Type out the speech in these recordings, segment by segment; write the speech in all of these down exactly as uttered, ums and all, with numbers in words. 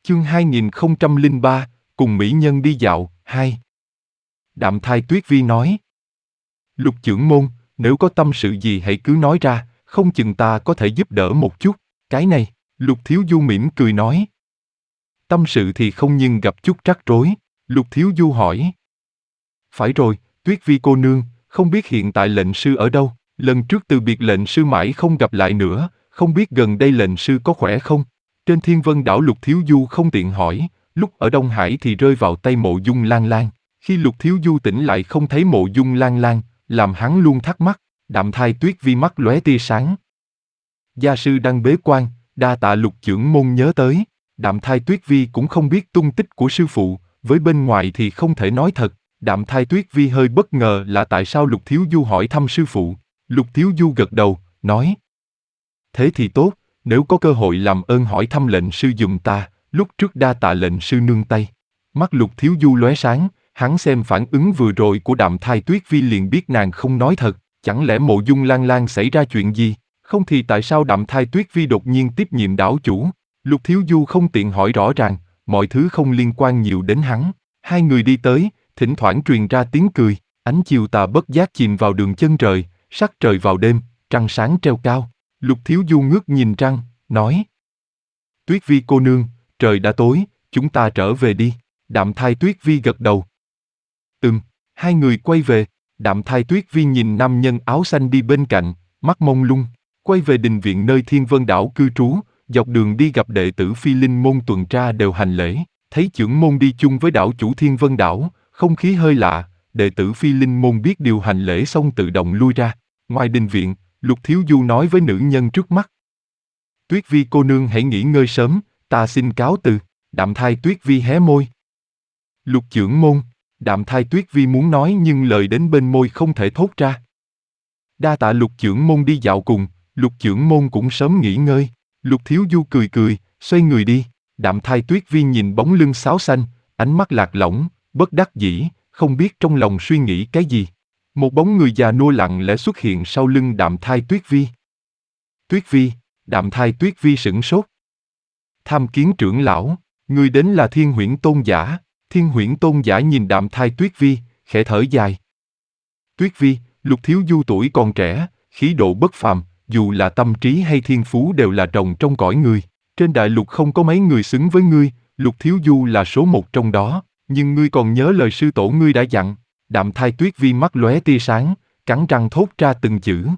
Chương hai nghìn không trăm lẻ ba, cùng mỹ nhân đi dạo, hai. Đạm Thai Tuyết Vi nói. Lục chưởng môn, nếu có tâm sự gì hãy cứ nói ra, không chừng ta có thể giúp đỡ một chút. Cái này, Lục Thiếu Du mỉm cười nói. Tâm sự thì không nhưng gặp chút rắc rối. Lục Thiếu Du hỏi. Phải rồi, Tuyết Vi cô nương, không biết hiện tại lệnh sư ở đâu? Lần trước từ biệt lệnh sư mãi không gặp lại nữa, không biết gần đây lệnh sư có khỏe không? Trên Thiên Vân đảo Lục Thiếu Du không tiện hỏi, lúc ở Đông Hải thì rơi vào tay Mộ Dung Lan Lan. Khi Lục Thiếu Du tỉnh lại không thấy Mộ Dung Lan Lan, làm hắn luôn thắc mắc. Đạm Thai Tuyết Vi mắt lóe tia sáng. Gia sư đang bế quan, đa tạ Lục chưởng môn nhớ tới. Đạm Thai Tuyết Vi cũng không biết tung tích của sư phụ, với bên ngoài thì không thể nói thật. Đạm Thai Tuyết Vi hơi bất ngờ là tại sao Lục Thiếu Du hỏi thăm sư phụ. Lục Thiếu Du gật đầu, nói. Thế thì tốt, nếu có cơ hội làm ơn hỏi thăm lệnh sư giùm ta, lúc trước đa tạ lệnh sư nương tay. Mắt Lục Thiếu Du lóe sáng, hắn xem phản ứng vừa rồi của Đạm Thai Tuyết Vi liền biết nàng không nói thật, chẳng lẽ Mộ Dung Lan Lan xảy ra chuyện gì, không thì tại sao Đạm Thai Tuyết Vi đột nhiên tiếp nhiệm đảo chủ. Lục Thiếu Du không tiện hỏi rõ ràng, mọi thứ không liên quan nhiều đến hắn. Hai người đi tới, thỉnh thoảng truyền ra tiếng cười, ánh chiều tà bất giác chìm vào đường chân trời, sắc trời vào đêm, trăng sáng treo cao. Lục Thiếu Du ngước nhìn trăng, nói. Tuyết Vi cô nương, trời đã tối, chúng ta trở về đi. Đạm Thai Tuyết Vi gật đầu. Ừm, hai người quay về, Đạm Thai Tuyết Vi nhìn nam nhân áo xanh đi bên cạnh, mắt mông lung, quay về đình viện nơi Thiên Vân đảo cư trú, dọc đường đi gặp đệ tử Phi Linh môn tuần tra đều hành lễ, thấy chưởng môn đi chung với đảo chủ Thiên Vân đảo, không khí hơi lạ, đệ tử Phi Linh môn biết điều hành lễ xong tự động lui ra. Ngoài đình viện, Lục Thiếu Du nói với nữ nhân trước mắt. Tuyết Vi cô nương hãy nghỉ ngơi sớm, ta xin cáo từ. Đạm Thai Tuyết Vi hé môi. Lục chưởng môn, Đạm Thai Tuyết Vi muốn nói nhưng lời đến bên môi không thể thốt ra. Đa tạ Lục chưởng môn đi dạo cùng, Lục chưởng môn cũng sớm nghỉ ngơi. Lục Thiếu Du cười cười, xoay người đi. Đạm Thai Tuyết Vi nhìn bóng lưng sáo xanh, ánh mắt lạc lõng, bất đắc dĩ, không biết trong lòng suy nghĩ cái gì. Một bóng người già nua lặng lẽ xuất hiện sau lưng Đạm Thai Tuyết Vi. Tuyết Vi, Đạm Thai Tuyết Vi sửng sốt. Tham kiến trưởng lão, người đến là Thiên Huyễn Tôn giả. Thiên Huyễn Tôn giả nhìn Đạm Thai Tuyết Vi, khẽ thở dài. Tuyết Vi, Lục Thiếu Du tuổi còn trẻ, khí độ bất phàm, dù là tâm trí hay thiên phú đều là rồng trong cõi người. Trên đại lục không có mấy người xứng với ngươi, Lục Thiếu Du là số một trong đó, nhưng ngươi còn nhớ lời sư tổ ngươi đã dặn. Đạm Thai Tuyết Vi mắt lóe tia sáng, cắn răng thốt ra từng chữ.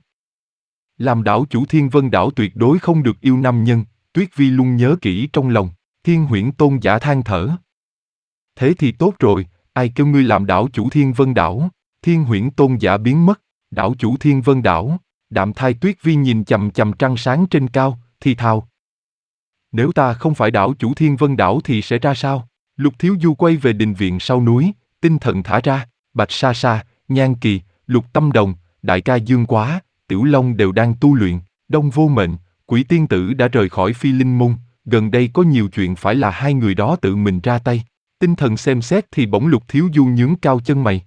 Làm đảo chủ Thiên Vân đảo tuyệt đối không được yêu nam nhân, Tuyết Vi luôn nhớ kỹ trong lòng. Thiên Huyễn Tôn giả than thở. Thế thì tốt rồi, ai kêu ngươi làm đảo chủ Thiên Vân đảo? Thiên Huyễn Tôn giả biến mất, đảo chủ Thiên Vân đảo. Đạm Thai Tuyết Vi nhìn chằm chằm trăng sáng trên cao, thì thào. Nếu ta không phải đảo chủ Thiên Vân đảo thì sẽ ra sao? Lục Thiếu Du quay về đình viện sau núi, tinh thần thả ra. Bạch Sa Sa, Nhan Kỳ, Lục Tâm Đồng, Đại ca Dương Quá, Tiểu Long đều đang tu luyện. Đông Vô Mệnh, Quỷ Tiên Tử đã rời khỏi Phi Linh môn, gần đây có nhiều chuyện phải là hai người đó tự mình ra tay. Tinh thần xem xét thì bỗng Lục Thiếu Du nhướng cao chân mày.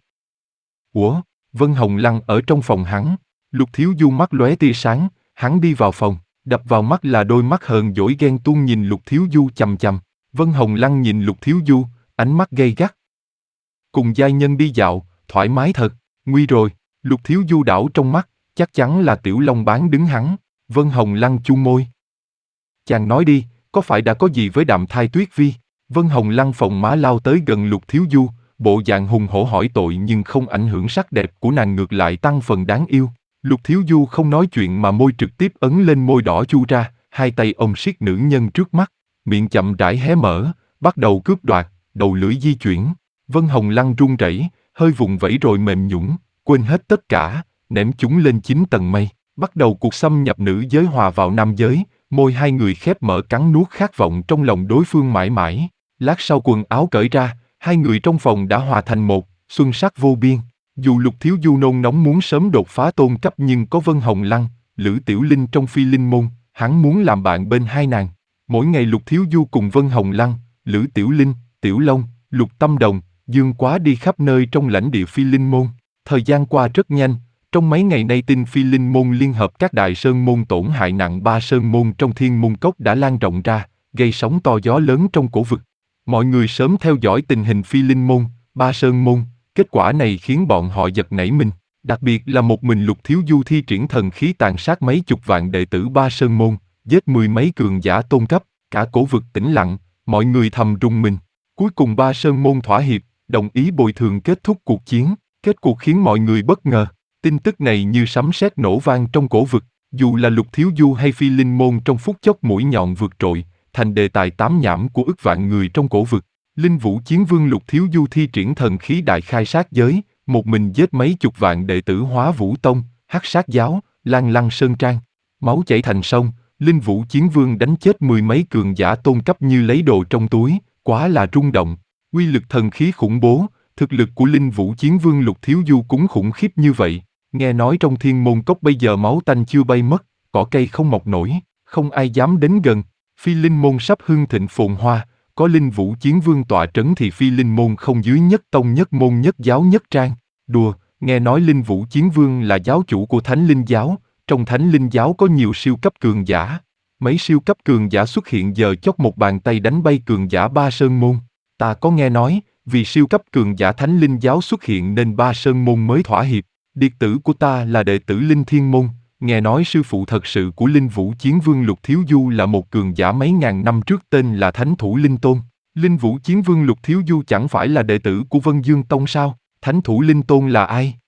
Ủa, Vân Hồng Lăng ở trong phòng hắn. Lục Thiếu Du mắt lóe tia sáng, hắn đi vào phòng, đập vào mắt là đôi mắt hờn dỗi ghen tuông nhìn Lục Thiếu Du chằm chằm. Vân Hồng Lăng nhìn Lục Thiếu Du, ánh mắt gay gắt. Cùng giai nhân đi dạo, thoải mái thật, nguy rồi. Lục Thiếu Du đảo trong mắt, chắc chắn là Tiểu Long bán đứng hắn. Vân Hồng Lăng chu môi. Chàng nói đi, có phải đã có gì với Đạm Thai Tuyết Vi? Vân Hồng Lăng phồng má lao tới gần Lục Thiếu Du, bộ dạng hùng hổ hỏi tội nhưng không ảnh hưởng sắc đẹp của nàng, ngược lại tăng phần đáng yêu. Lục Thiếu Du không nói chuyện mà môi trực tiếp ấn lên môi đỏ chu ra, hai tay ôm siết nữ nhân trước mắt, miệng chậm rãi hé mở, bắt đầu cướp đoạt, đầu lưỡi di chuyển. Vân Hồng Lăng run rẩy, hơi vùng vẫy rồi mềm nhũn, quên hết tất cả, ném chúng lên chín tầng mây, bắt đầu cuộc xâm nhập nữ giới hòa vào nam giới, môi hai người khép mở cắn nuốt khát vọng trong lòng đối phương mãi mãi. Lát sau quần áo cởi ra, hai người trong phòng đã hòa thành một, xuân sắc vô biên. Dù Lục Thiếu Du nôn nóng muốn sớm đột phá tôn cấp nhưng có Vân Hồng Lăng, Lữ Tiểu Linh trong Phi Linh môn, hắn muốn làm bạn bên hai nàng. Mỗi ngày Lục Thiếu Du cùng Vân Hồng Lăng, Lữ Tiểu Linh, Tiểu Long, Lục Tâm Đồng, Dương Quá đi khắp nơi trong lãnh địa Phi Linh môn. Thời gian qua rất nhanh, trong mấy ngày nay tin Phi Linh môn liên hợp các đại sơn môn tổn hại nặng ba sơn môn trong Thiên Môn Cốc đã lan rộng ra, gây sóng to gió lớn trong cổ vực. Mọi người sớm theo dõi tình hình Phi Linh Môn, Ba Sơn Môn, kết quả này khiến bọn họ giật nảy mình. Đặc biệt là một mình Lục Thiếu Du thi triển thần khí tàn sát mấy chục vạn đệ tử Ba Sơn Môn, giết mười mấy cường giả tôn cấp, cả cổ vực tĩnh lặng, mọi người thầm rùng mình. Cuối cùng Ba Sơn Môn thỏa hiệp, đồng ý bồi thường kết thúc cuộc chiến. Kết cuộc khiến mọi người bất ngờ. Tin tức này như sấm sét nổ vang trong cổ vực. Dù là Lục Thiếu Du hay Phi Linh Môn trong phút chốc mũi nhọn vượt trội, thành đề tài tám nhảm của ức vạn người trong cổ vực. Linh Vũ Chiến Vương Lục Thiếu Du thi triển thần khí đại khai sát giới, một mình giết mấy chục vạn đệ tử Hóa Vũ Tông, Hắc Sát Giáo, Lan Lăng Sơn Trang. Máu chảy thành sông, Linh Vũ Chiến Vương đánh chết mười mấy cường giả tôn cấp như lấy đồ trong túi, quá là rung động. Uy lực thần khí khủng bố, thực lực của Linh Vũ Chiến Vương Lục Thiếu Du cũng khủng khiếp như vậy. Nghe nói trong Thiên Môn Cốc bây giờ máu tanh chưa bay mất, cỏ cây không mọc nổi, không ai dám đến gần. Phi Linh Môn sắp hưng thịnh phồn hoa, có Linh Vũ Chiến Vương tọa trấn thì Phi Linh Môn không dưới nhất tông nhất môn nhất giáo nhất trang. Đùa, nghe nói Linh Vũ Chiến Vương là giáo chủ của Thánh Linh Giáo, trong Thánh Linh Giáo có nhiều siêu cấp cường giả. Mấy siêu cấp cường giả xuất hiện giờ chốc một bàn tay đánh bay cường giả Ba Sơn Môn. Ta có nghe nói, vì siêu cấp cường giả Thánh Linh Giáo xuất hiện nên Ba Sơn Môn mới thỏa hiệp. Điệt tử của ta là đệ tử Linh Thiên Môn, nghe nói sư phụ thật sự của Linh Vũ Chiến Vương Lục Thiếu Du là một cường giả mấy ngàn năm trước tên là Thánh Thủ Linh Tôn. Linh Vũ Chiến Vương Lục Thiếu Du chẳng phải là đệ tử của Vân Dương Tông sao? Thánh Thủ Linh Tôn là ai?